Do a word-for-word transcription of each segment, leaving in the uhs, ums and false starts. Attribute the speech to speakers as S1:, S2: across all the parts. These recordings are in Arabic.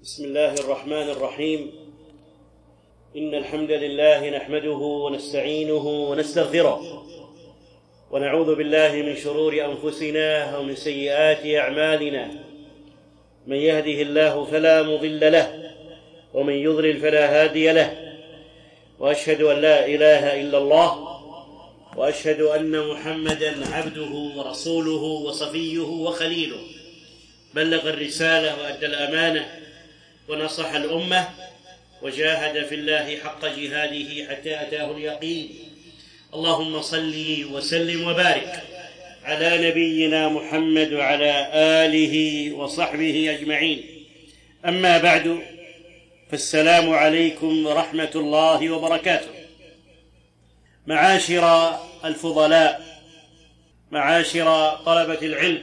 S1: بسم الله الرحمن الرحيم. إن الحمد لله نحمده ونستعينه ونستغفره ونعوذ بالله من شرور أنفسنا ومن سيئات أعمالنا. من يهده الله فلا مضل له ومن يضلل فلا هادي له، وأشهد أن لا إله إلا الله، وأشهد أن محمدًا عبده ورسوله وصفيه وخليله، بلغ الرسالة وأدى الأمانة ونصح الأمة وجاهد في الله حق جهاده حتى أتاه اليقين. اللهم صل وسلم وبارك على نبينا محمد وعلى آله وصحبه أجمعين. أما بعد، فالسلام عليكم ورحمة الله وبركاته. معاشر الفضلاء، معاشر طلبة العلم،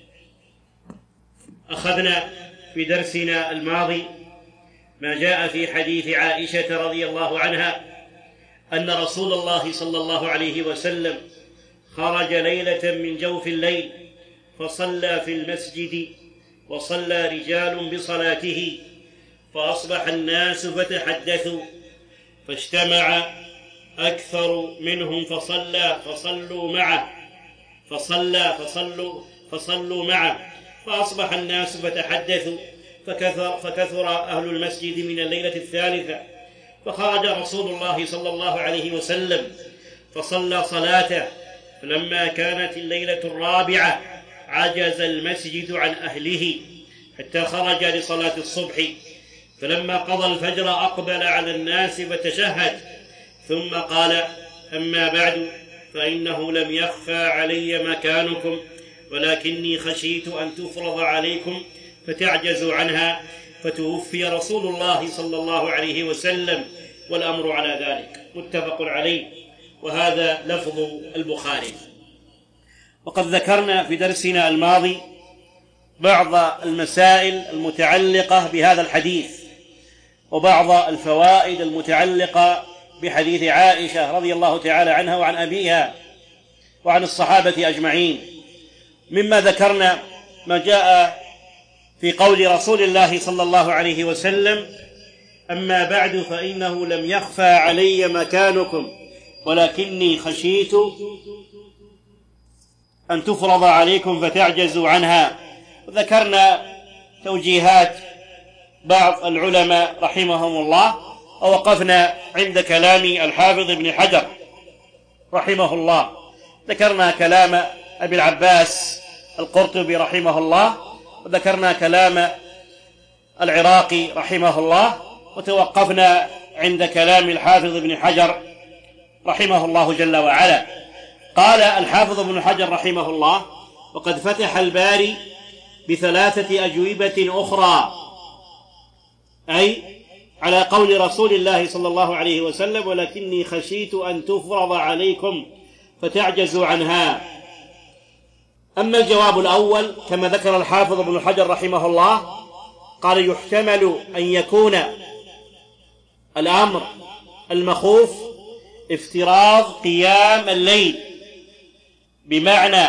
S1: أخذنا في درسنا الماضي ما جاء في حديث عائشة رضي الله عنها أن رسول الله صلى الله عليه وسلم خرج ليلة من جوف الليل فصلى في المسجد، وصلى رجال بصلاته، فأصبح الناس فتحدثوا، فاجتمع أكثر منهم فصلى فصلوا معه فصلى فصلوا فصلوا معه فأصبح الناس فتحدثوا، فكثر, فكثر أهل المسجد من الليلة الثالثة، فخرج رسول الله صلى الله عليه وسلم فصلى صلاته. فلما كانت الليلة الرابعة عجز المسجد عن أهله حتى خرج لصلاة الصبح، فلما قضى الفجر أقبل على الناس فتشهد، ثم قال: أما بعد، فإنه لم يخفى علي مكانكم، ولكني خشيت أن تفرض عليكم فتعجزوا عنها، فتوفي رسول الله صلى الله عليه وسلم والأمر على ذلك. متفق عليه، وهذا لفظ البخاري. وقد ذكرنا في درسنا الماضي بعض المسائل المتعلقة بهذا الحديث وبعض الفوائد المتعلقة بحديث عائشة رضي الله تعالى عنها وعن أبيها وعن الصحابة أجمعين. مما ذكرنا ما جاء في قول رسول الله صلى الله عليه وسلم: أما بعد، فإنه لم يخفى علي مكانكم، ولكني خشيت أن تفرض عليكم فتعجزوا عنها. وذكرنا توجيهات بعض العلماء رحمهم الله، ووقفنا عند كلام الحافظ ابن حجر رحمه الله. ذكرنا كلام أبي العباس القرطبي رحمه الله، وذكرنا كلام العراقي رحمه الله، وتوقفنا عند كلام الحافظ ابن حجر رحمه الله جل وعلا. قال الحافظ ابن حجر رحمه الله: وقد فتح الباري بثلاثة أجوبة أخرى، أي على قول رسول الله صلى الله عليه وسلم: ولكني خشيت أن تفرض عليكم فتعجزوا عنها. أما الجواب الأول كما ذكر الحافظ ابن حجر رحمه الله، قال: يحتمل أن يكون الأمر المخوف افتراض قيام الليل، بمعنى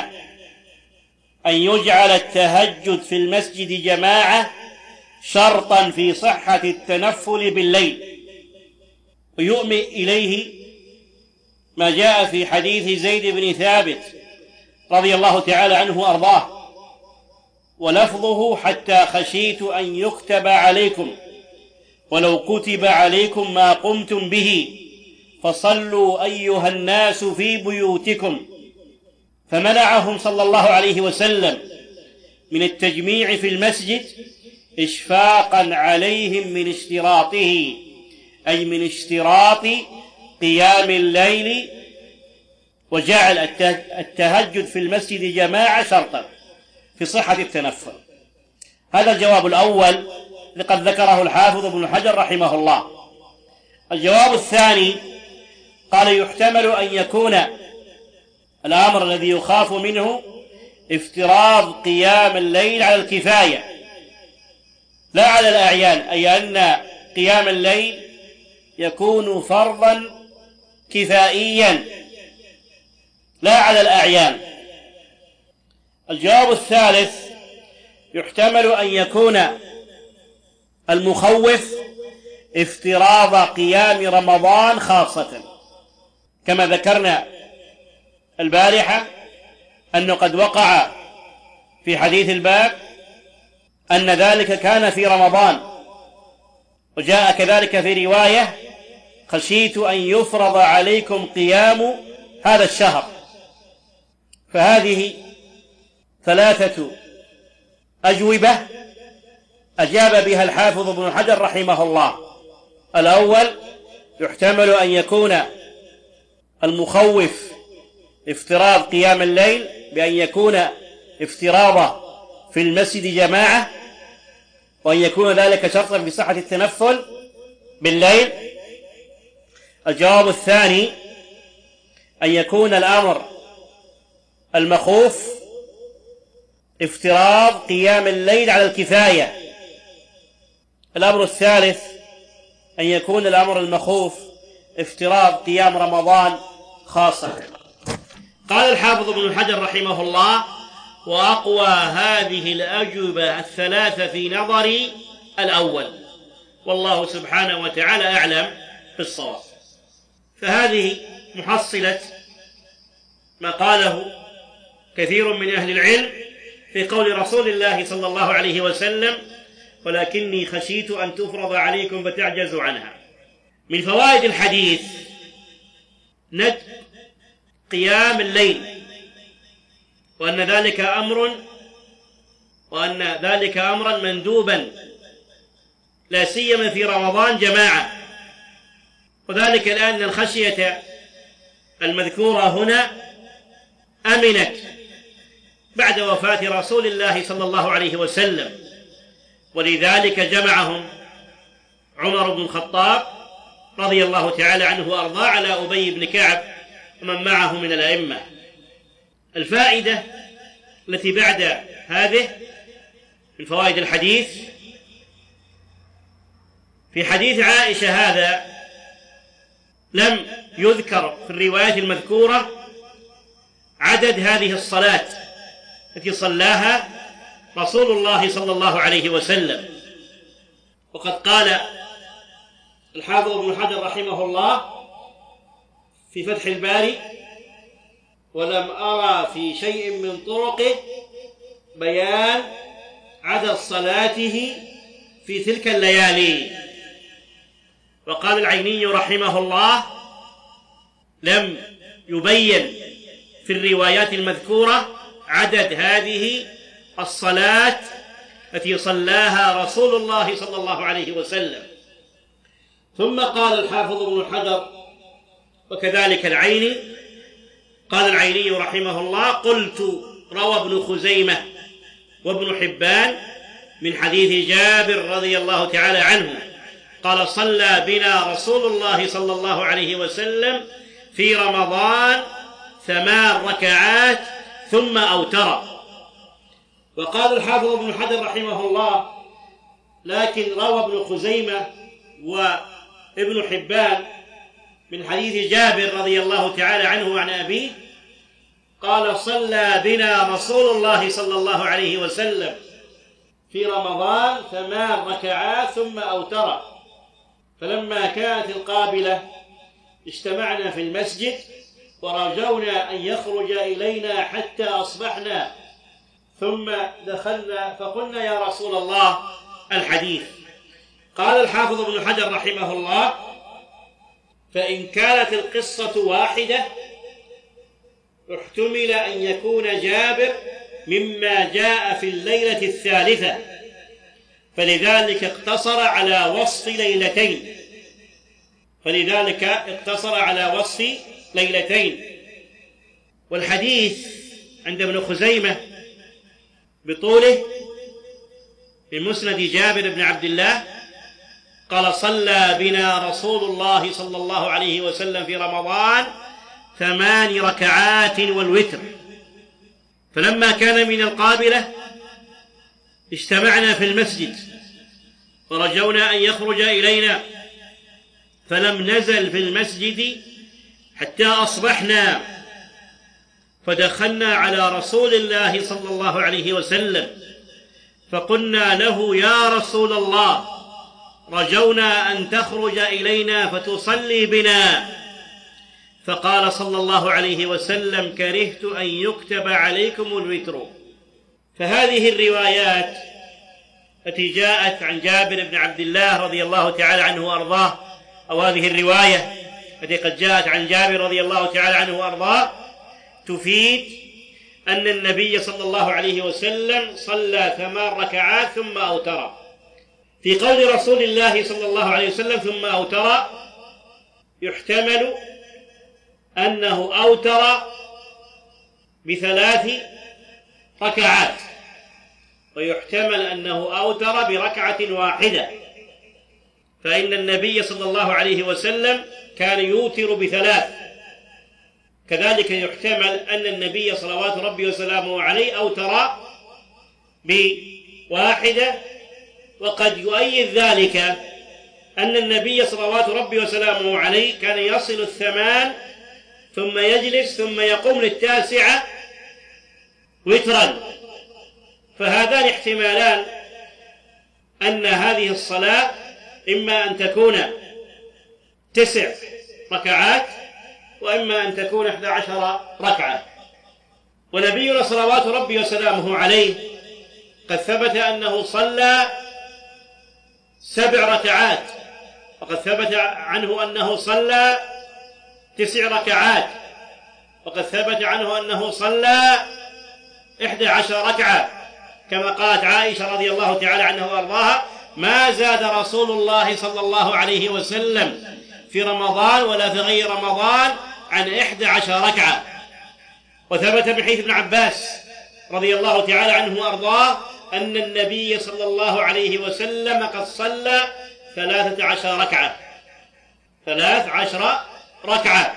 S1: أن يجعل التهجد في المسجد جماعة شرطا في صحة التنفل بالليل. ويؤمن إليه ما جاء في حديث زيد بن ثابت رضي الله تعالى عنه وأرضاه، ولفظه: حتى خشيت أن يكتب عليكم، ولو كتب عليكم ما قمتم به، فصلوا أيها الناس في بيوتكم. فمنعهم صلى الله عليه وسلم من التجميع في المسجد إشفاقا عليهم من اشتراطه، أي من اشتراط قيام الليل، وجعل التهجد في المسجد جماعة شرطا في صحة التنفل. هذا الجواب الأول لقد ذكره الحافظ ابن حجر رحمه الله. الجواب الثاني قال: يحتمل أن يكون الأمر الذي يخاف منه افتراض قيام الليل على الكفاية لا على الأعيان، أي أن قيام الليل يكون فرضا كفائيا لا على الأعيان. الجواب الثالث: يحتمل أن يكون المخوف افتراض قيام رمضان خاصة، كما ذكرنا البارحة أنه قد وقع في حديث الباب أن ذلك كان في رمضان، وجاء كذلك في رواية: خشيت أن يفرض عليكم قيام هذا الشهر. فهذه ثلاثة أجوبة أجاب بها الحافظ ابن حجر رحمه الله. الأول: يحتمل أن يكون المخوف افتراض قيام الليل بأن يكون افتراضه في المسجد جماعة، وأن يكون ذلك شرطا في صحة التنفل بالليل. الجواب الثاني: أن يكون الأمر المخوف افتراض قيام الليل على الكفاية. الأمر الثالث: أن يكون الأمر المخوف افتراض قيام رمضان خاصة. قال الحافظ ابن حجر رحمه الله: وأقوى هذه الأجوبة الثلاثة في نظري الأول، والله سبحانه وتعالى أعلم بالصواب. فهذه محصلة ما قاله كثير من أهل العلم في قول رسول الله صلى الله عليه وسلم: ولكني خشيت أن تفرض عليكم فتعجزوا عنها. من فوائد الحديث ندب قيام الليل، وأن ذلك أمر وأن ذلك أمرا مندوبا، لا سيما في رمضان جماعة. وذلك لأن الخشية المذكورة هنا أمنت بعد وفاة رسول الله صلى الله عليه وسلم، ولذلك جمعهم عمر بن الخطاب رضي الله تعالى عنه وأرضاه على أبي بن كعب ومن معه من الأئمة. الفائدة التي بعد هذه من فوائد الحديث: في حديث عائشة هذا لم يذكر في الروايات المذكورة عدد هذه الصلاة التي صلاها رسول الله صلى الله عليه وسلم. وقد قال الحافظ ابن حجر رحمه الله في فتح الباري: ولم أرى في شيء من طرقه بيان عدد صلاته في تلك الليالي. وقال العيني رحمه الله: لم يبين في الروايات المذكورة عدد هذه الصلاة التي صلاها رسول الله صلى الله عليه وسلم. ثم قال الحافظ ابن حجر وكذلك العيني، قال العيني رحمه الله: قلت روى ابن خزيمة وابن حبان من حديث جابر رضي الله تعالى عنه قال: صلى بنا رسول الله صلى الله عليه وسلم في رمضان ثمان ركعات ثم أوتر. وقال الحافظ ابن حجر رحمه الله: لكن روى ابن خزيمة وابن حبان من حديث جابر رضي الله تعالى عنه وعن أبيه قال: صلى بنا رسول الله صلى الله عليه وسلم في رمضان ثمان ركعات ثم أوتر. فلما كانت القابلة اجتمعنا في المسجد ورجونا أن يخرج إلينا حتى أصبحنا، ثم دخلنا فقلنا: يا رسول الله الحديث. قال الحافظ ابن حجر رحمه الله: فإن كانت القصة واحدة احتمل أن يكون جابر مما جاء في الليلة الثالثة، فلذلك اقتصر على وصف ليلتين فلذلك اقتصر على وصف ليلتين والحديث عند ابن خزيمة بطوله بمسند جابر بن عبد الله قال: صلى بنا رسول الله صلى الله عليه وسلم في رمضان ثمان ركعات والوتر. فلما كان من القابلة اجتمعنا في المسجد ورجونا أن يخرج إلينا، فلم نزل في المسجد حتى أصبحنا، فدخلنا على رسول الله صلى الله عليه وسلم فقلنا له: يا رسول الله رجونا أن تخرج إلينا فتصلي بنا، فقال صلى الله عليه وسلم: كرهت أن يكتب عليكم الوتر. فهذه الروايات التي جاءت عن جابر بن عبد الله رضي الله تعالى عنه وأرضاه، أو هذه الرواية التي قد جاءت عن جابر رضي الله تعالى عنه وأرضاه، تفيد أن النبي صلى الله عليه وسلم صلى ثمان ركعات ثم أوتر. في قول رسول الله صلى الله عليه وسلم ثم أوتر يحتمل أنه أوتر بثلاث ركعات، ويحتمل أنه أوتر بركعة واحدة، فإن النبي صلى الله عليه وسلم كان يوتر بثلاث. كذلك يحتمل أن النبي صلوات ربي وسلامه عليه أوتر بواحدة، وقد يؤيد ذلك أن النبي صلوات ربي وسلامه عليه كان يصل الثمان ثم يجلس ثم يقوم للتاسعة وترا. فهذان احتمالان، أن هذه الصلاة إما أن تكون تسع ركعات وإما أن تكون إحدى عشر ركعة. ونبينا صلوات ربي وسلامه عليه قد ثبت أنه صلى سبع ركعات، وقد ثبت عنه أنه صلى تسع ركعات، وقد ثبت عنه أنه صلى إحدى عشر ركعة، كما قالت عائشة رضي الله تعالى عنها وأرضاها: ما زاد رسول الله صلى الله عليه وسلم في رمضان ولا في غير رمضان عن إحدى عشر ركعة. وثبت من حديث ابن عباس رضي الله تعالى عنه وأرضاه أن النبي صلى الله عليه وسلم قد صلى ثلاثة عشر ركعة ثلاث عشر ركعة.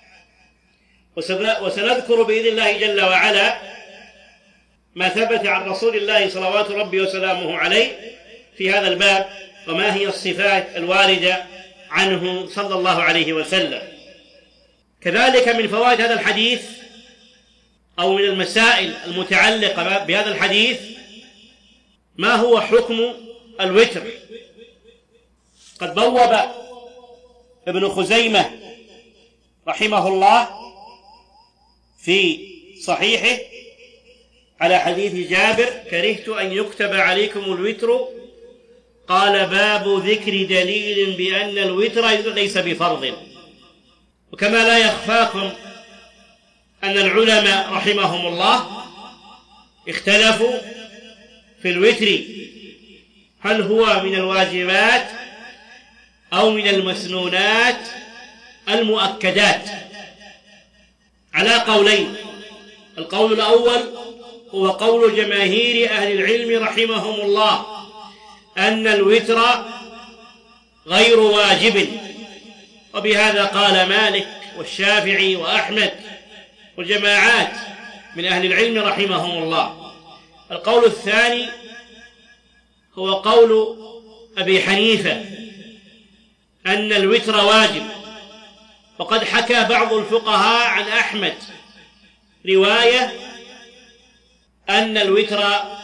S1: وسنذكر بإذن الله جل وعلا ما ثبت عن رسول الله صلوات ربي وسلامه عليه في هذا الباب، وما هي الصفات الواردة عنه صلى الله عليه وسلم. كذلك من فوائد هذا الحديث أو من المسائل المتعلقة بهذا الحديث ما هو حكم الوتر. قد بوب ابن خزيمة رحمه الله في صحيحه على حديث جابر: كرهت أن يكتب عليكم الوتر، قال: باب ذكر دليل بأن الوتر ليس بفرض. وكما لا يخفاكم أن العلماء رحمهم الله اختلفوا في الوتر، هل هو من الواجبات أو من المسنونات المؤكدات، على قولين. القول الأول هو قول جماهير أهل العلم رحمهم الله أن الوتر غير واجب، وبهذا قال مالك والشافعي وأحمد والجماعات من أهل العلم رحمهم الله. القول الثاني هو قول أبي حنيفة أن الوتر واجب، وقد حكى بعض الفقهاء عن أحمد رواية أن الوتر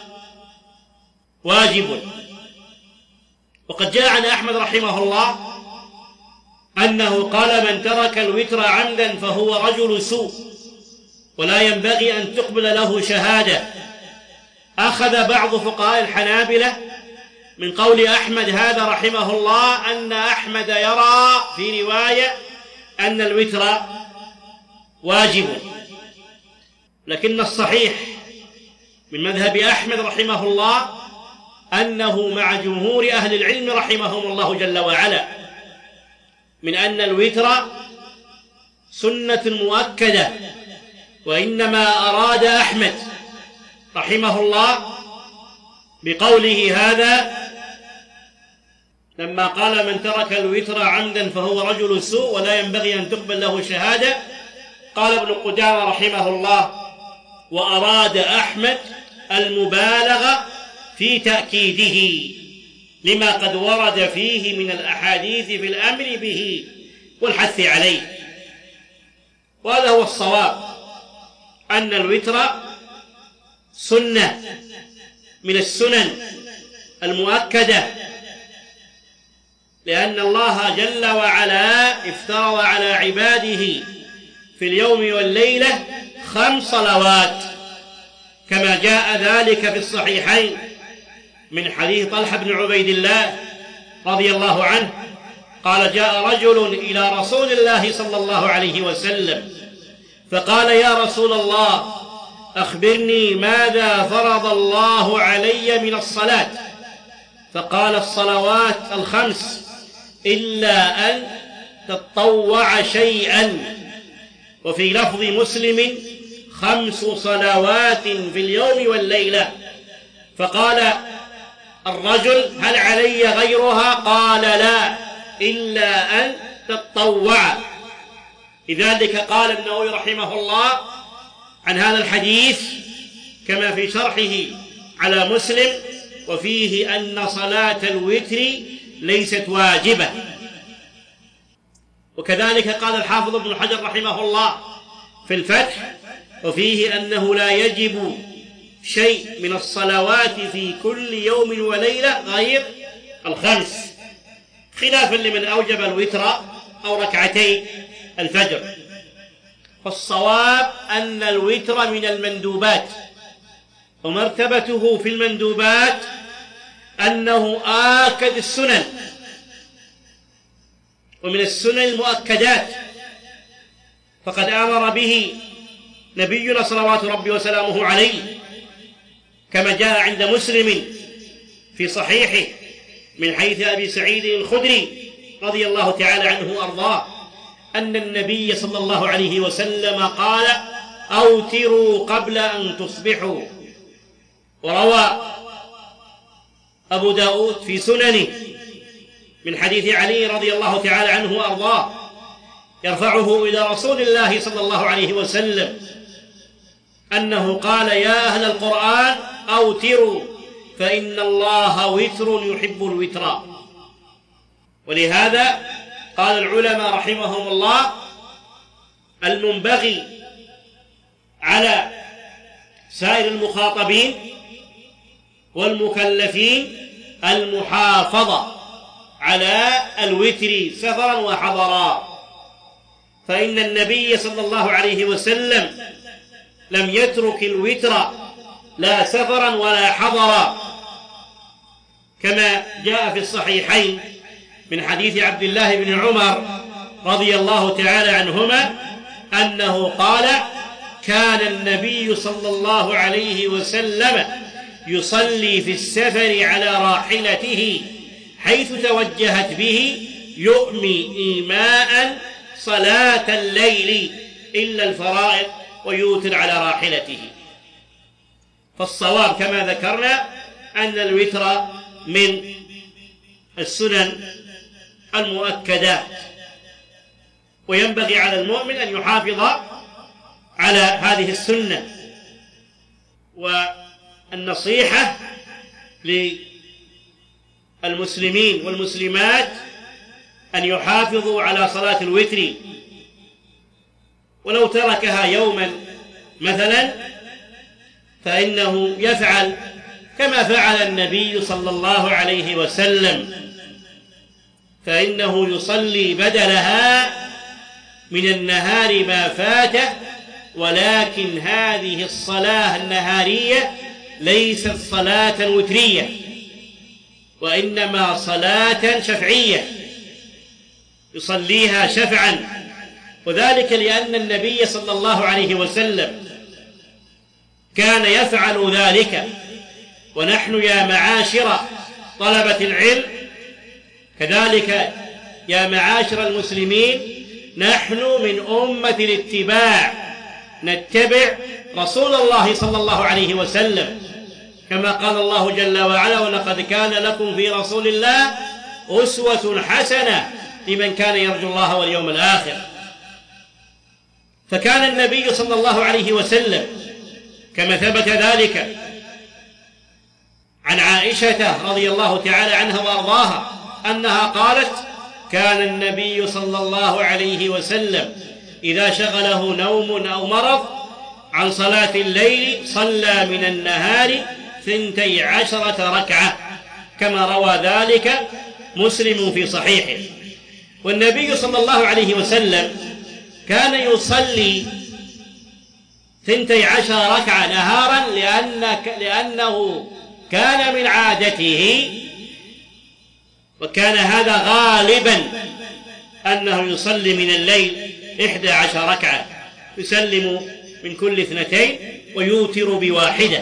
S1: واجب. وقد جاء عن أحمد رحمه الله أنه قال: من ترك الوتر عمدا فهو رجل سوء ولا ينبغي أن تقبل له شهادة. أخذ بعض فقهاء الحنابلة من قول أحمد هذا رحمه الله أن أحمد يرى في رواية أن الوتر واجب، لكن الصحيح من مذهب أحمد رحمه الله أنه مع جمهور أهل العلم رحمهم الله جل وعلا من أن الوتر سنة مؤكدة. وإنما أراد أحمد رحمه الله بقوله هذا لما قال: من ترك الوتر عمدا فهو رجل سوء ولا ينبغي أن تقبل له شهادة، قال ابن قدامة رحمه الله: وأراد أحمد المبالغة في تأكيده لما قد ورد فيه من الأحاديث في الأمر به والحث عليه. وهذا هو الصواب، أن الوتر سنة من السنن المؤكدة لأن الله جل وعلا افترض على عباده في اليوم والليلة خمس صلوات، كما جاء ذلك في الصحيحين من حديث طلحة بن عبيد الله رضي الله عنه قال: جاء رجل إلى رسول الله صلى الله عليه وسلم فقال: يا رسول الله، أخبرني ماذا فرض الله علي من الصلاة؟ فقال: الصلوات الخمس إلا أن تطوع شيئا. وفي لفظ مسلم: خمس صلوات في اليوم والليلة. فقال الرجل: هل علي غيرها؟ قال: لا، إلا أن تطوع. لذلك قال النووي رحمه الله عن هذا الحديث كما في شرحه على مسلم: وفيه أن صلاة الوتر ليست واجبة. وكذلك قال الحافظ ابن حجر رحمه الله في الفتح: وفيه أنه لا يجب شيء من الصلوات في كل يوم وليلة غير الخمس، خلافا لمن أوجب الوتر أو ركعتي الفجر. فالصواب أن الوتر من المندوبات، ومرتبته في المندوبات أنه آكد السنن، ومن السنن المؤكدات، فقد أمر به نبينا صلوات ربي وسلامه عليه كما جاء عند مسلم في صحيحه من حيث أبي سعيد الخدري رضي الله تعالى عنه وأرضاه أن النبي صلى الله عليه وسلم قال: أوتروا قبل أن تصبحوا. وروى أبو داود في سننه من حديث علي رضي الله تعالى عنه وأرضاه يرفعه إلى رسول الله صلى الله عليه وسلم أنه قال: يا أهل القرآن أوتروا فإن الله وتر يحب الوتر. ولهذا قال العلماء رحمهم الله: المنبغي على سائر المخاطبين والمكلفين المحافظة على الوتر سفرا وحضرا، فإن النبي صلى الله عليه وسلم لم يترك الوتر لا سفرا ولا حضرا، كما جاء في الصحيحين من حديث عبد الله بن عمر رضي الله تعالى عنهما أنه قال: كان النبي صلى الله عليه وسلم يصلي في السفر على راحلته حيث توجهت به يؤمي إيماء صلاة الليل إلا الفرائض ويوتر على راحلته. فالصواب كما ذكرنا أن الوتر من السنن المؤكدات، وينبغي على المؤمن أن يحافظ على هذه السنة. والنصيحة للمسلمين والمسلمات أن يحافظوا على صلاة الوتر، ولو تركها يوما مثلا فإنه يفعل كما فعل النبي صلى الله عليه وسلم، فإنه يصلي بدلها من النهار ما فاته، ولكن هذه الصلاة النهارية ليست صلاة وترية، وإنما صلاة شفعية يصليها شفعا، وذلك لأن النبي صلى الله عليه وسلم كان يفعل ذلك. ونحن يا معاشر طلبة العلم كذلك يا معاشر المسلمين نحن من أمة الاتباع، نتبع رسول الله صلى الله عليه وسلم، كما قال الله جل وعلا: ولقد كان لكم في رسول الله أسوة حسنة لمن كان يرجو الله واليوم الآخر. فكان النبي صلى الله عليه وسلم كما ثبت ذلك عن عائشة رضي الله تعالى عنها وأرضاها أنها قالت: كان النبي صلى الله عليه وسلم إذا شغله نوم أو مرض عن صلاة الليل صلى من النهار ثنتي عشرة ركعة، كما روى ذلك مسلم في صحيحه. والنبي صلى الله عليه وسلم كان يصلي ثنتي عشر ركعة نهارا لأن لأنه كان من عادته، وكان هذا غالبا أنه يصلي من الليل إحدى عشر ركعة، يسلم من كل اثنتين ويوتر بواحدة.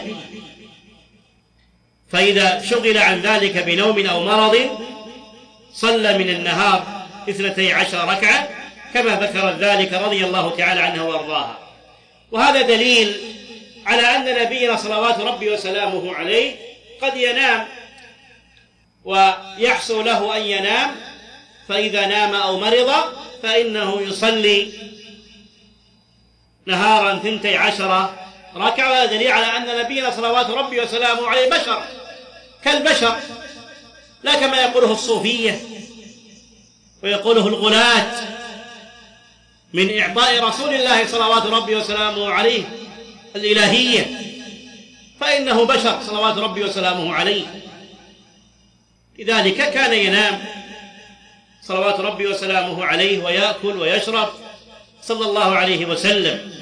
S1: فإذا شغل عن ذلك بنوم أو مرض صلى من النهار اثنتي عشر ركعة كما ذكر ذلك رضي الله تعالى عنه وارضاها. وهذا دليل على أن نبينا صلوات ربي وسلامه عليه قد ينام ويحصل له أن ينام، فإذا نام أو مرض فإنه يصلي نهارا ثنتي عشر ركعة. وهذا دليل على أن نبينا صلوات ربي وسلامه عليه بشر كالبشر، لا كما يقوله الصوفية ويقوله الغلاة من إعطاء رسول الله صلوات ربي وسلامه عليه الإلهية، فإنه بشر صلوات ربي وسلامه عليه. لذلك كان ينام صلوات ربي وسلامه عليه ويأكل ويشرب صلى الله عليه وسلم.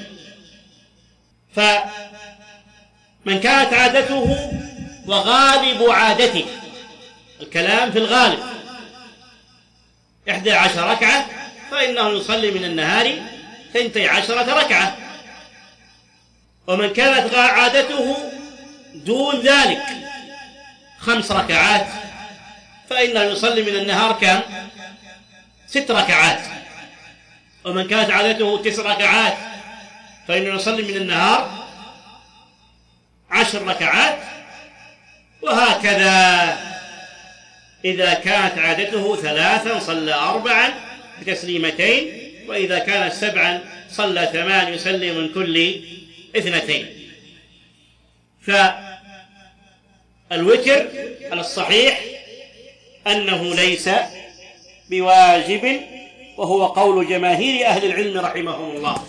S1: فمن كانت عادته وغالب عادته، الكلام في الغالب، إحدى عشر ركعة، فإنه يصلي من النهار ثنتي عشرة ركعة. ومن كانت عادته دون ذلك خمس ركعات فإنه يصلي من النهار كم؟ ست ركعات. ومن كانت عادته تسع ركعات فإنه يصلي من النهار عشر ركعات. وهكذا إذا كانت عادته ثلاثا صلى أربعا بتسليمتين، وإذا كانت سبعا صلى ثمان يسلم من كل اثنتين. فالوتر على الصحيح أنه ليس بواجب، وهو قول جماهير أهل العلم رحمهم الله.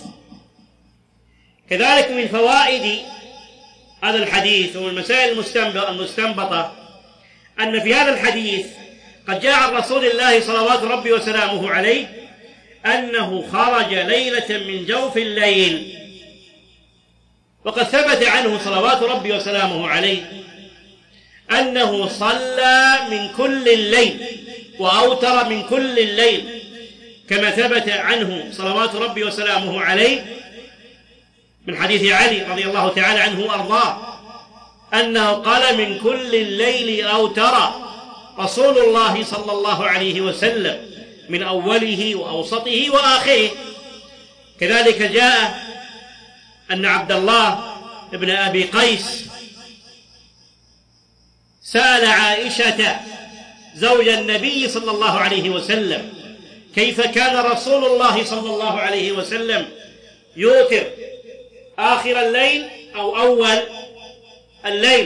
S1: كذلك من فوائد هذا الحديث ومن المسائل المستنبطة أن في هذا الحديث قد جاء عن رسول الله صلوات ربي وسلامه عليه أنه خرج ليلة من جوف الليل، وقد ثبت عنه صلوات ربي وسلامه عليه أنه صلى من كل الليل وأوتر من كل الليل، كما ثبت عنه صلوات ربي وسلامه عليه من حديث علي رضي الله تعالى عنه وأرضاه أنه قال من كل الليل أوتر رسول الله صلى الله عليه وسلم من أوله وأوسطه وآخره. كذلك جاء أن عبد الله ابن أبي قيس سأل عائشة زوج النبي صلى الله عليه وسلم كيف كان رسول الله صلى الله عليه وسلم يوتر آخر الليل أو أول الليل،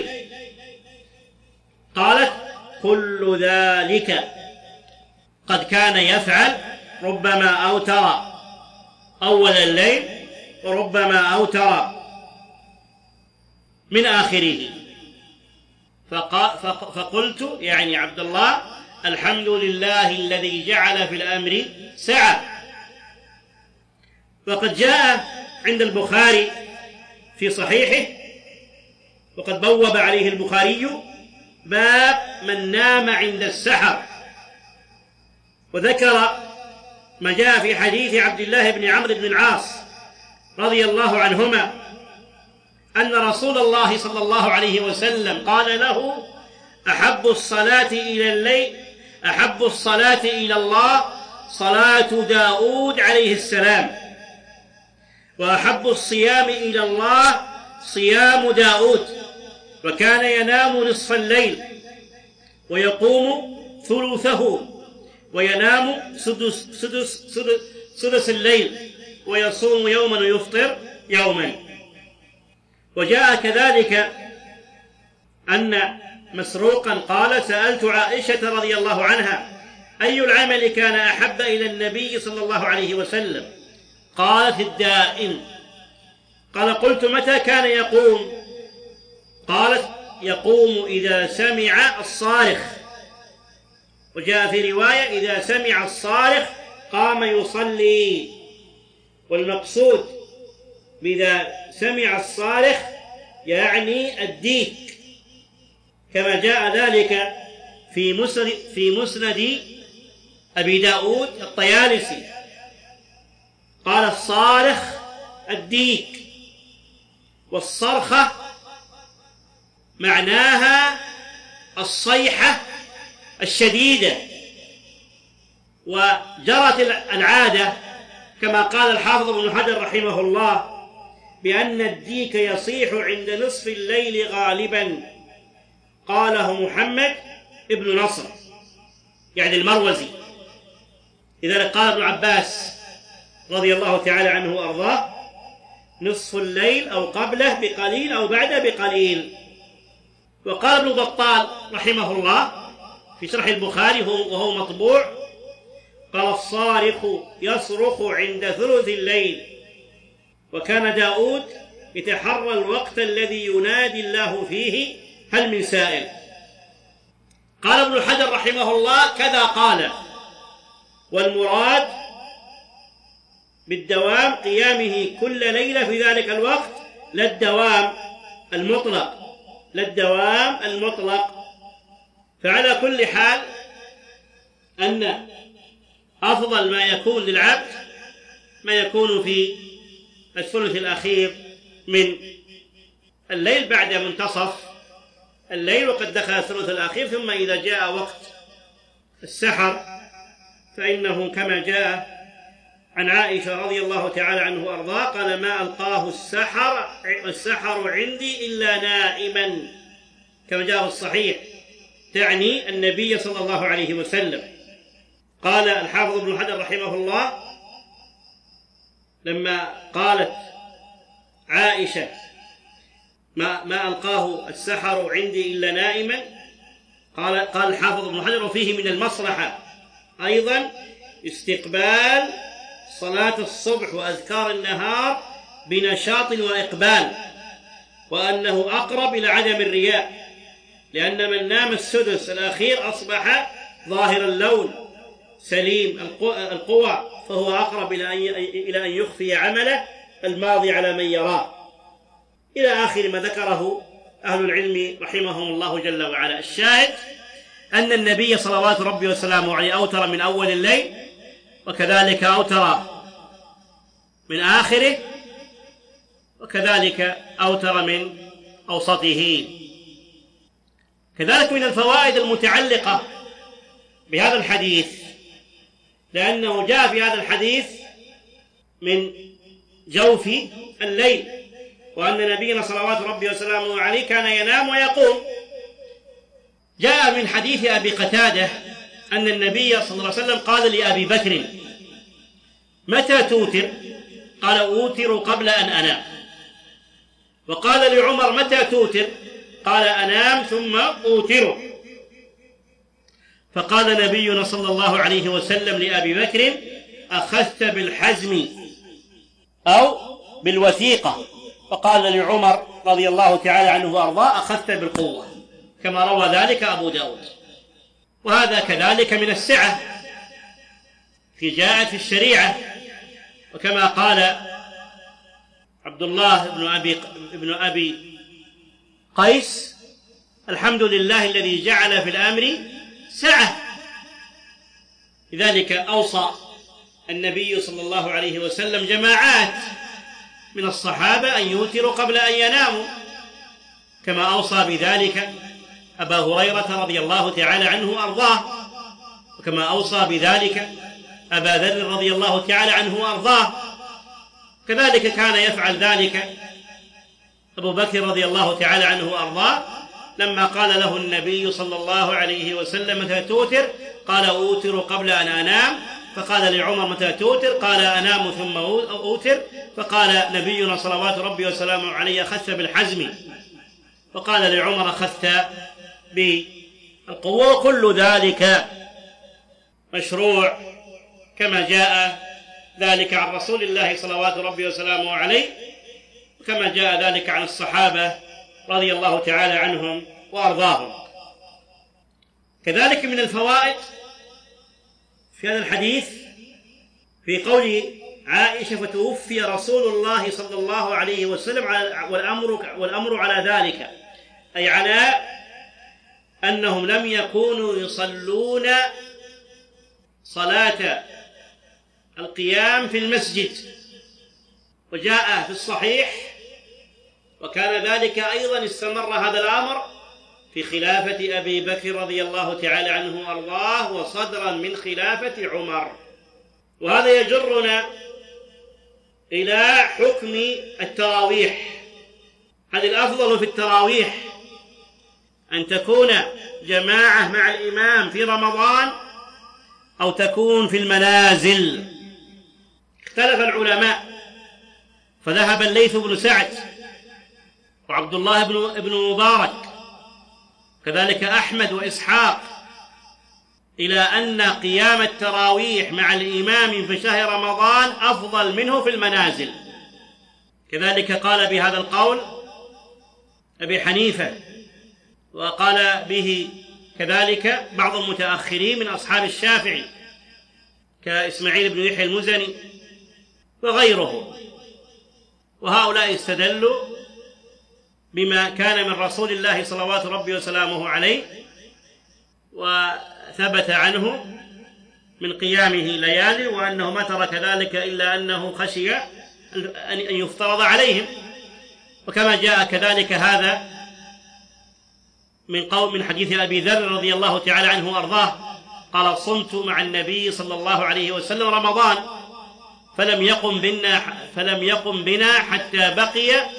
S1: قالت كل ذلك قد كان يفعل، ربما أوتر أول الليل وربما أوتر من آخره. فقلت يعني عبد الله الحمد لله الذي جعل في الأمر سعة. وقد جاء عند البخاري في صحيحه، وقد بوب عليه البخاري باب من نام عند السحر، وذكر ما جاء في حديث عبد الله بن عمرو بن العاص رضي الله عنهما أن رسول الله صلى الله عليه وسلم قال له أحب الصلاة إلى الليل أحب الصلاة إلى الله صلاة داود عليه السلام، وأحب الصيام إلى الله صيام داود، وكان ينام نصف الليل ويقوم ثلثه، وينام سدس, سدس, سدس, سدس الليل، ويصوم يوما ويفطر يوما. وجاء كذلك أن مسروقا قال سألت عائشة رضي الله عنها أي العمل كان أحب إلى النبي صلى الله عليه وسلم؟ قالت الدائم. قال قلت متى كان يقوم؟ قالت يقوم إذا سمع الصارخ. وجاء في رواية إذا سمع الصارخ قام يصلي. والمقصود بإذا سمع الصارخ يعني الديك، كما جاء ذلك في مسند في مسند أبي داود الطيالسي، قال الصارخ الديك، والصرخة معناها الصيحة الشديدة. وجرت العادة كما قال الحافظ ابن حجر رحمه الله بأن الديك يصيح عند نصف الليل غالبا، قاله محمد ابن نصر يعني المروزي. لذلك قال ابن عباس رضي الله تعالى عنه وأرضاه نصف الليل أو قبله بقليل أو بعده بقليل. وقال ابن بطال رحمه الله في شرح البخاري وهو مطبوع قال الصارخ يصرخ عند ثلث الليل. وكان داود يتحرى الوقت الذي ينادي الله فيه هل من سائل. قال ابن حجر رحمه الله كذا قال، والمراد بالدوام قيامه كل ليلة في ذلك الوقت، لا الدوام المطلق لا الدوام المطلق. فعلى كل حال أن أفضل ما يكون للعبد ما يكون في الثلث الأخير من الليل بعد منتصف الليل وقد دخل الثلث الأخير. ثم إذا جاء وقت السحر فإنه كما جاء عن عائشة رضي الله تعالى عنه وأرضاه قال ما ألقاه السحر السحر عندي إلا نائما، كما جاء في الصحيح، تعني النبي صلى الله عليه وسلم. قال الحافظ ابن حجر رحمه الله لما قالت عائشة ما, ما ألقاه السحر عندي إلا نائما، قال, قال الحافظ ابن حجر وفيه من المصلحة أيضا استقبال صلاة الصبح وأذكار النهار بنشاط وإقبال، وأنه أقرب إلى عدم الرياء، لأن من نام السدس الأخير أصبح ظاهر اللون سليم القوى، فهو أقرب إلى أن يخفي عمله الماضي على من يراه، إلى آخر ما ذكره أهل العلم رحمهم الله جل وعلا. الشاهد أن النبي صلوات ربي وسلامه عليه أوتر من أول الليل، وكذلك أوتر من آخره، وكذلك أوتر من أوسطه. كذلك من الفوائد المتعلقة بهذا الحديث، لأنه جاء في هذا الحديث من جوف الليل، وأن نبينا صلوات ربي وسلامه عليه كان ينام ويقوم. جاء من حديث أبي قتادة أن النبي صلى الله عليه وسلم قال لأبي بكر متى توتر؟ قال أوتر قبل أن أنام. وقال لعمر متى توتر؟ قال أنام ثم أوتر. فقال نبينا صلى الله عليه وسلم لأبي بكر أخذت بالحزم أو بالوثيقة. فقال لعمر رضي الله تعالى عنه وأرضاه أخذت بالقوة، كما روى ذلك أبو داود. وهذا كذلك من السعة في جاءت في الشريعة، وكما قال عبد الله بن أبي, ابن أبي قيس الحمد لله الذي جعل في الأمر سعة. لذلك أوصى النبي صلى الله عليه وسلم جماعات من الصحابة أن يوتروا قبل أن يناموا، كما أوصى بذلك أبا هريرة رضي الله تعالى عنه وأرضاه، وكما أوصى بذلك أبا ذر رضي الله تعالى عنه وأرضاه. كذلك كان يفعل ذلك أبو بكر رضي الله تعالى عنه وأرضاه لما قال له النبي صلى الله عليه وسلم متى توتر؟ قال أوتر قبل أن أنام. فقال لعمر متى توتر؟ قال أنام ثم أوتر. فقال نبينا صلوات ربي وسلامه عليه أخذت بالحزم. فقال لعمر أخذت بالقوة. وكل ذلك مشروع كما جاء ذلك عن رسول الله صلوات ربي وسلامه عليه، وكما جاء ذلك عن الصحابة رضي الله تعالى عنهم وأرضاهم. كذلك من الفوائد في هذا الحديث في قول عائشة فتوفي رسول الله صلى الله عليه وسلم والأمر, والأمر على ذلك، أي على أنهم لم يكونوا يصلون صلاة القيام في المسجد. وجاء في الصحيح وكان ذلك أيضا استمر هذا الأمر في خلافة أبي بكر رضي الله تعالى عنه وأرضاه وصدرا من خلافة عمر. وهذا يجرنا إلى حكم التراويح. هل الأفضل في التراويح أن تكون جماعة مع الإمام في رمضان أو تكون في المنازل؟ اختلف العلماء، فذهب الليث بن سعد وعبد الله بن مبارك كذلك أحمد وإسحاق إلى أن قيام التراويح مع الإمام في شهر رمضان أفضل منه في المنازل. كذلك قال بهذا القول أبي حنيفة، وقال به كذلك بعض المتأخرين من أصحاب الشافعي كإسماعيل بن يحيى المزني وغيره. وهؤلاء استدلوا بما كان من رسول الله صلوات ربي وسلامه عليه وثبت عنه من قيامه ليالي، وأنه ما ترك ذلك إلا أنه خشي أن يفترض عليهم. وكما جاء كذلك هذا من قول من حديث أبي ذر رضي الله تعالى عنه وأرضاه قال: صمت مع النبي صلى الله عليه وسلم رمضان فلم يقم بنا فلم يقم بنا حتى بقي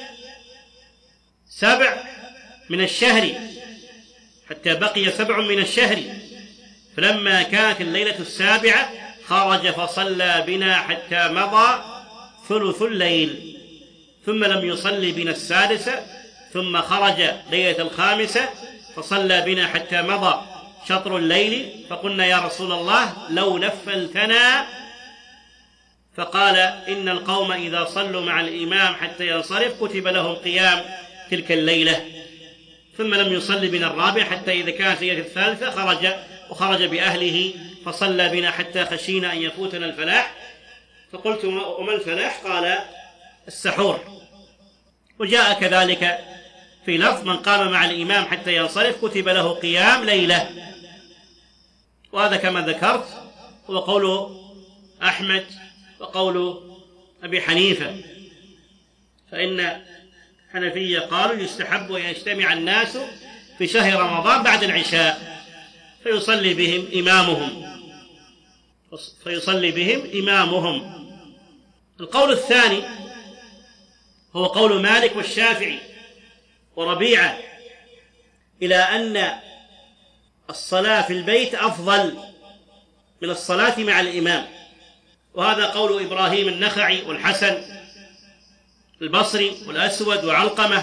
S1: سبع من الشهر حتى بقي سبع من الشهر فلما كانت الليلة السابعة خرج فصلى بنا حتى مضى ثلث الليل ثم لم يصلي بنا السادسة ثم خرج ليلة الخامسة فصلى بنا حتى مضى شطر الليل فقلنا: يا رسول الله لو نفلتنا. فقال: إن القوم إذا صلوا مع الإمام حتى ينصرف كتب لهم قيام تلك الليلة. ثم لم يصلي بنا الرابع حتى إذا كانت ليلة الثالثة خرج وخرج بأهله فصلى بنا حتى خشينا أن يفوتنا الفلاح. فقلت: وما الفلاح؟ قال: السحور. وجاء كذلك في لفظ: من قام مع الإمام حتى ينصرف كتب له قيام ليلة. وهذا كما ذكرت هو قول أحمد وقول أبي حنيفة، فإن حنفية قالوا يستحب أن يجتمع الناس في شهر رمضان بعد العشاء فيصلي بهم إمامهم فيصلي بهم إمامهم. القول الثاني هو قول مالك والشافعي وربيعة إلى أن الصلاة في البيت أفضل من الصلاة مع الإمام، وهذا قول إبراهيم النخعي والحسن البصري والأسود وعلقمة.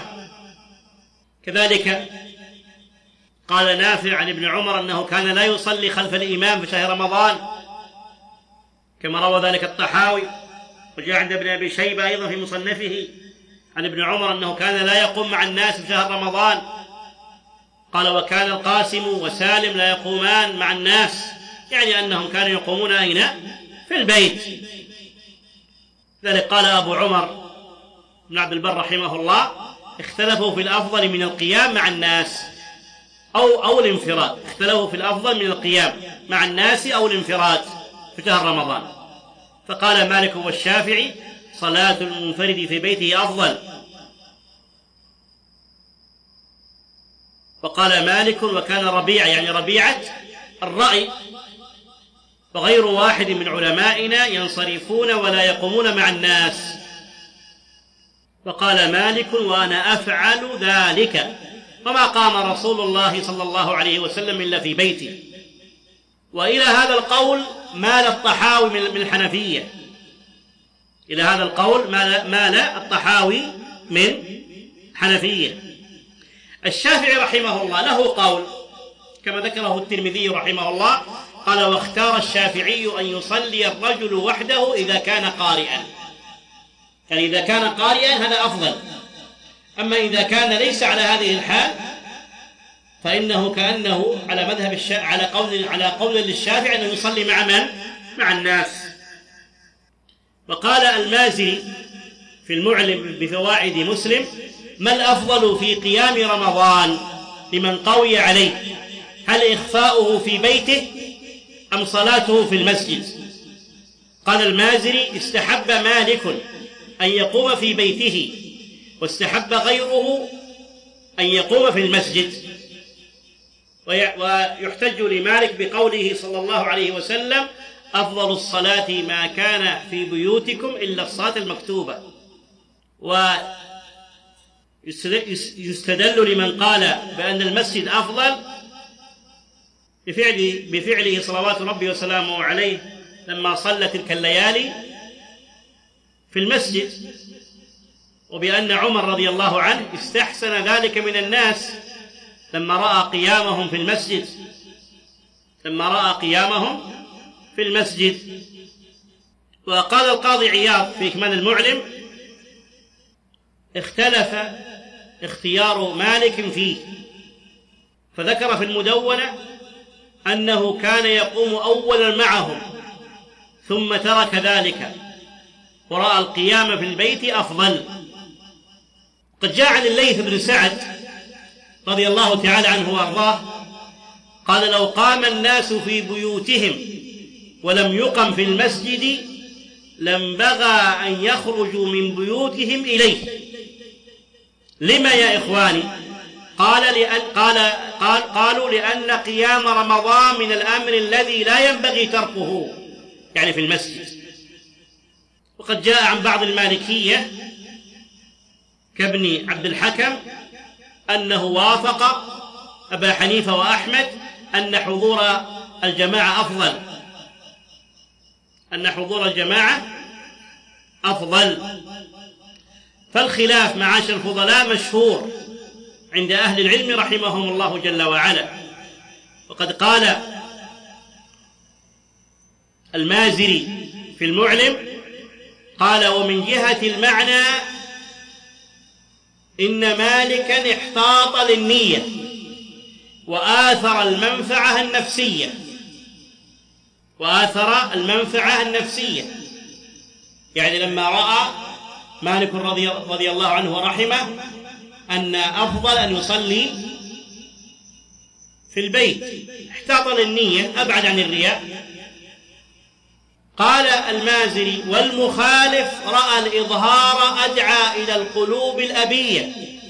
S1: كذلك قال نافع عن ابن عمر أنه كان لا يصلي خلف الإمام في شهر رمضان كما روى ذلك الطحاوي. وجاء عند ابن أبي شيبة أيضا في مصنفه عن ابن عمر أنه كان لا يقوم مع الناس في شهر رمضان. قال: وكان القاسم وسالم لا يقومان مع الناس، يعني أنهم كانوا يقومون أين؟ في البيت. ذلك قال أبو عمر بن عبد البر رحمه الله: اختلفوا في الأفضل من القيام مع الناس أو أو الانفراد اختلفوا في الأفضل من القيام مع الناس أو الانفراد في شهر رمضان. فقال مالك والشافعي: صلاة المنفرد في بيته أفضل. وقال مالك: وكان ربيع يعني ربيعة الرأي وغير واحد من علمائنا ينصرفون ولا يقومون مع الناس. وقال مالك: وأنا أفعل ذلك، وما قام رسول الله صلى الله عليه وسلم إلا في بيته. وإلى هذا القول مال الطحاوي من الحنفية إلى هذا القول مال الطحاوي من حنفية. الشافعي رحمه الله له قول كما ذكره الترمذي رحمه الله، قال: واختار الشافعي أن يصلي الرجل وحده إذا كان قارئا، يعني إذا كان قارئا هذا أفضل. أما إذا كان ليس على هذه الحال فإنه كأنه على مذهب الشافعي على قول على قول للشافعي أنه يصلي مع من؟ مع الناس. وقال المازري في المعلم بفوائد مسلم: ما الأفضل في قيام رمضان لمن قوي عليه؟ هل إخفاؤه في بيته أم صلاته في المسجد؟ قال المازري: استحب مالك أن يقوم في بيته، واستحب غيره أن يقوم في المسجد. ويحتج لمالك بقوله صلى الله عليه وسلم: أفضل الصلاة ما كان في بيوتكم إلا الصلاة المكتوبة. ويستدل لمن قال بأن المسجد أفضل بفعل بفعله صلوات ربي وسلامه عليه لما صلى تلك الليالي في المسجد، وبأن عمر رضي الله عنه استحسن ذلك من الناس لما رأى قيامهم في المسجد لما رأى قيامهم في المسجد. وقال القاضي عياض في إكمال المعلم: اختلف اختيار مالك فيه، فذكر في المدونة أنه كان يقوم أولا معهم ثم ترك ذلك ورأى القيام في البيت أفضل. قد جاء عن الليث بن سعد رضي الله تعالى عنه وأرضاه قال: لو قام الناس في بيوتهم ولم يقم في المسجد لانبغى أن يخرجوا من بيوتهم إليه. لما يا إخواني؟ قال لأن قال قال قالوا لأن قيام رمضان من الأمر الذي لا ينبغي تركه، يعني في المسجد. وقد جاء عن بعض المالكية كابن عبد الحكم أنه وافق أبا حنيفة وأحمد أن حضور الجماعة أفضل أن حضور الجماعة أفضل. فالخلاف معاشر الفضلاء مشهور عند أهل العلم رحمهم الله جل وعلا. وقد قال المازري في المعلم قال: ومن جهة المعنى إن مالكا احتاط للنية وآثر المنفعة النفسية وآثر المنفعة النفسية يعني لما رأى مالك رضي, رضي الله عنه ورحمه أن أفضل أن يصلي في البيت، احتاط للنية، أبعد عن الرياء. قال المازري: والمخالف رأى الإظهار أدعى إلى القلوب الأبية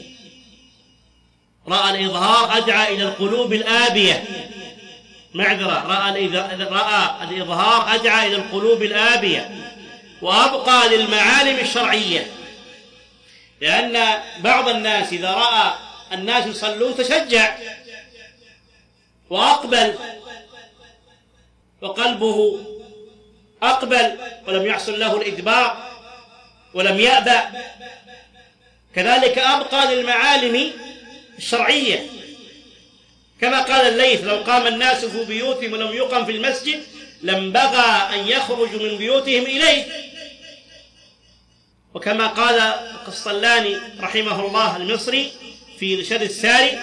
S1: رأى الإظهار أدعى إلى القلوب الآبية معذرة رأى, رأى الإظهار أدعى إلى القلوب الآبية وأبقى للمعالم الشرعية، لأن بعض الناس إذا رأى الناس يصلون تشجع وأقبل وقلبه أقبل ولم يحصل له الإدبار ولم يأبى. كذلك أبقى للمعالم الشرعية، كما قال الليث: لو قام الناس في بيوتهم ولم يقم في المسجد لانبغى أن يخرجوا من بيوتهم إليه. وكما قال القسطلاني رحمه الله المصري في إرشاد الساري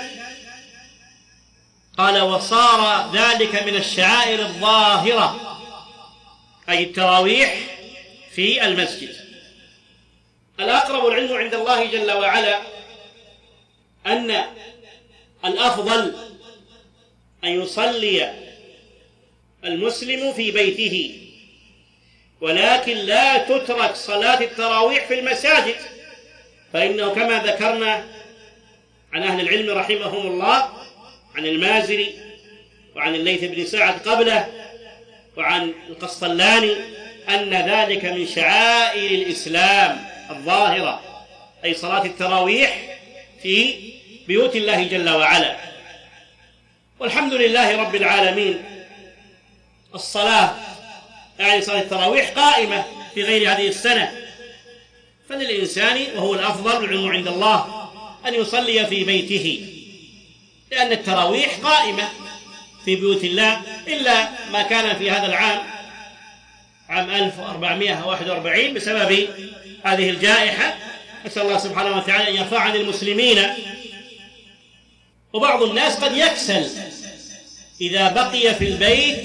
S1: قال: وصار ذلك من الشعائر الظاهرة، أي التراويح في المسجد. الأقرب العلم عند الله جل وعلا أن الأفضل أن يصلي المسلم في بيته، ولكن لا تترك صلاة التراويح في المساجد، فإنه كما ذكرنا عن أهل العلم رحمهم الله عن المازري وعن الليث بن سعد قبله وعن القسطلاني أن ذلك من شعائر الإسلام الظاهرة، أي صلاة التراويح في بيوت الله جل وعلا. والحمد لله رب العالمين، الصلاة يعني صلاة التراويح قائمة في غير هذه السنة، فللإنسان وهو الأفضل والعلم عند الله أن يصلي في بيته، لأن التراويح قائمة في بيوت الله، إلا ما كان في هذا العام عام ألف وأربعمائة وواحد وأربعين بسبب هذه الجائحة. نسأل الله سبحانه وتعالى أن يرفع عن المسلمين. وبعض الناس قد يكسل إذا بقي في البيت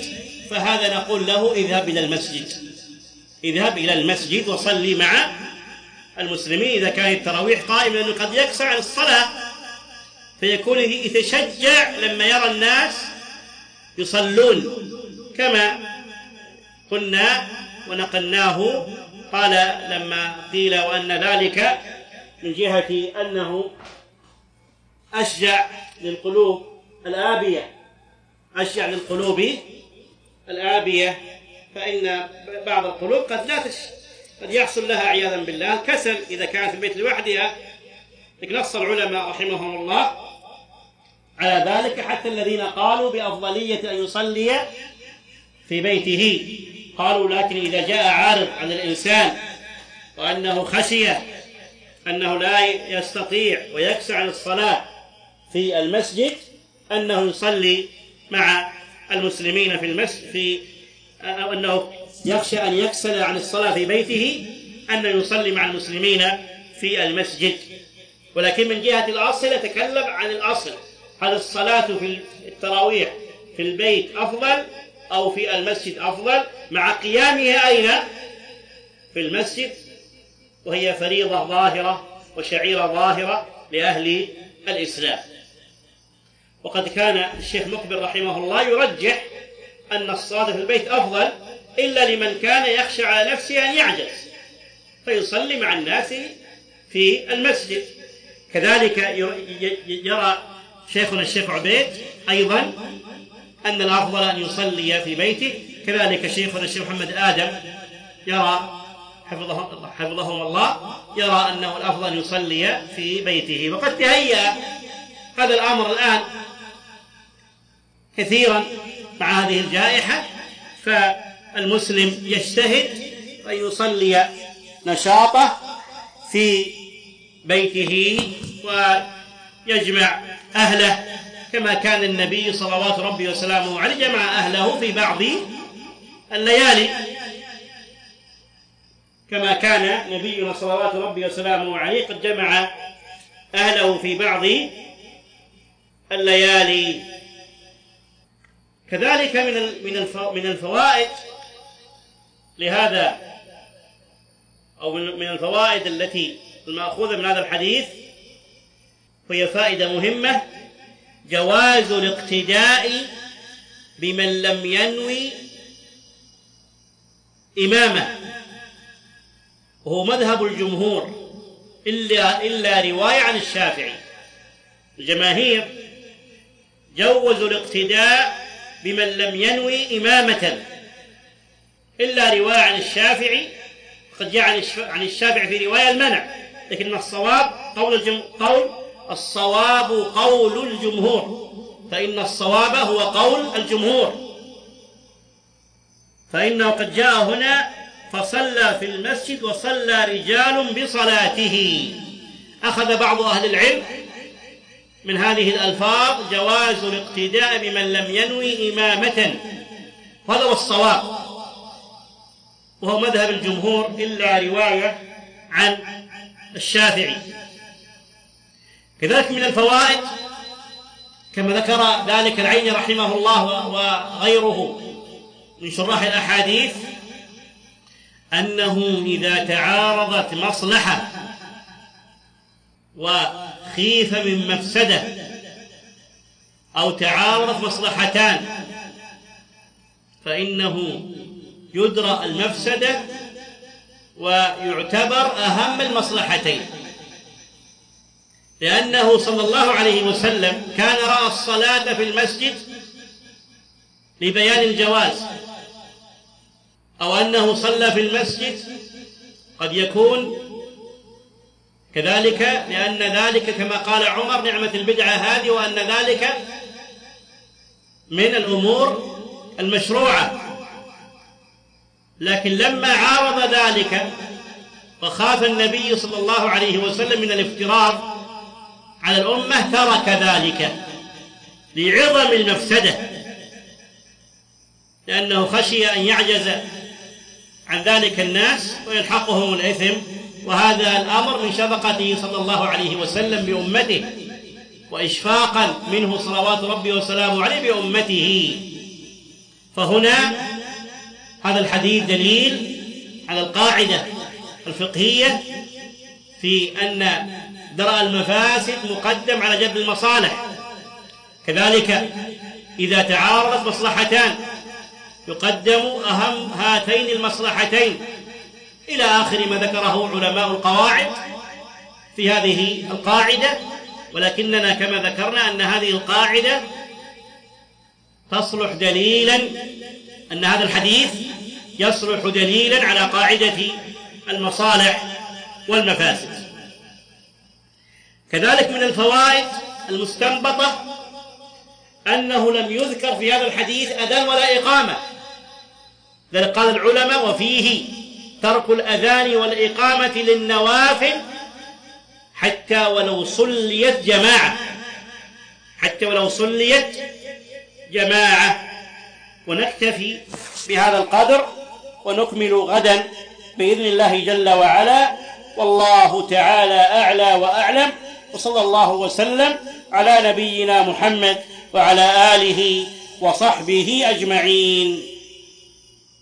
S1: فهذا نقول له اذهب إلى المسجد، اذهب إلى المسجد وصلي مع المسلمين إذا كان التراويح قائم، لأنه قد يكسل عن الصلاة فيكون يتشجع لما يرى الناس يصلون، كما قلنا ونقلناه قال لما قيل وأن ذلك من جهة أنه أشجع للقلوب الآبية، أشجع للقلوب الآبية، فإن بعض القلوب قد لا تش... قد يحصل لها عياذا بالله كسل إذا كانت في البيت لوحدها، لكن نص العلماء رحمهم الله على ذلك، حتى الذين قالوا بأفضلية أن يصلي في بيته قالوا لكن إذا جاء عارض عن الإنسان وأنه خشي أنه لا يستطيع ويكسل عن الصلاة في المسجد أنه يصلي مع المسلمين في المسجد، في أو أنه يخشى أن يكسل عن الصلاة في بيته أنه يصلي مع المسلمين في المسجد. ولكن من جهة الأصل نتكلم عن الأصل، هل الصلاة في التراويح في البيت أفضل أو في المسجد أفضل، مع قيامها أين؟ في المسجد، وهي فريضة ظاهرة وشعيرة ظاهرة لأهل الإسلام. وقد كان الشيخ مقبل رحمه الله يرجح أن الصلاة في البيت أفضل إلا لمن كان يخشى على نفسه أن يعجز فيصلي مع الناس في المسجد. كذلك يرى شيخنا الشيخ عبيد أيضا أن الأفضل أن يصلي في بيته، كذلك شيخنا الشيخ محمد آدم يرى حفظهم, حفظهم الله يرى أنه الأفضل أن يصلي في بيته. وقد تهيأ هذا الأمر الآن كثيرا مع هذه الجائحة، فالمسلم يجتهد أن يصلي نشاطه في بيته ويجمع أهله، كما كان النبي صلوات ربي وسلامه عليه جمع أهله في بعض الليالي، كما كان نبينا صلوات ربي وسلامه عليه قد جمع أهله في بعض الليالي. كذلك من من الفوائد لهذا أو من الفوائد التي المأخوذة من هذا الحديث، وهي فائدة مهمة، جواز الاقتداء بمن لم ينوي إمامة، وهو مذهب الجمهور إلا, إلا رواية عن الشافعي. الجماهير جوزوا الاقتداء بمن لم ينوي إمامة إلا رواية عن الشافعي، قد جاء عن الشافعي في رواية المنع، لكن الصواب قول الجم... قول الصواب قول الجمهور، فإن الصواب هو قول الجمهور، فإنه قد جاء هنا فصلى في المسجد وصلى رجال بصلاته. أخذ بعض أهل العلم من هذه الألفاظ جواز الاقتداء بمن لم ينوي إمامة، وهذا هو الصواب وهو مذهب الجمهور إلا رواية عن الشافعي. كذلك من الفوائد كما ذكر ذلك العيني رحمه الله وغيره من شراح الأحاديث، أنه إذا تعارضت مصلحة وخيف من مفسدة أو تعارضت مصلحتان فإنه يدرى المفسدة ويعتبر أهم المصلحتين، لأنه صلى الله عليه وسلم كان رأى الصلاة في المسجد لبيان الجواز، أو أنه صلى في المسجد قد يكون كذلك لأن ذلك كما قال عمر نعمة البدعة هذه، وأن ذلك من الأمور المشروعة. لكن لما عارض ذلك وخاف النبي صلى الله عليه وسلم من الافتراض على الأمة ترك ذلك لعظم المفسدة، لأنه خشي أن يعجز عن ذلك الناس ويلحقهم الإثم، وهذا الأمر من شفقته صلى الله عليه وسلم بأمته وإشفاقا منه صلوات ربي وسلامه عليه بأمته، فهنا هذا الحديث دليل على القاعدة الفقهية في أن درء المفاسد مقدم على جلب المصالح. كذلك إذا تعارضت مصلحتان يقدم أهم هاتين المصلحتين إلى آخر ما ذكره علماء القواعد في هذه القاعدة. ولكننا كما ذكرنا أن هذه القاعدة تصلح دليلا، أن هذا الحديث يصلح دليلا على قاعدة المصالح والمفاسد. كذلك من الفوائد المستنبطة أنه لم يذكر في هذا الحديث أذان ولا إقامة، ذلك قال العلماء وفيه ترك الأذان والإقامة للنوافل حتى ولو صليت جماعة، حتى ولو صليت جماعة. ونكتفي بهذا القدر ونكمل غدا بإذن الله جل وعلا، والله تعالى أعلى وأعلم، وصلى الله وسلم على نبينا محمد وعلى آله وصحبه أجمعين.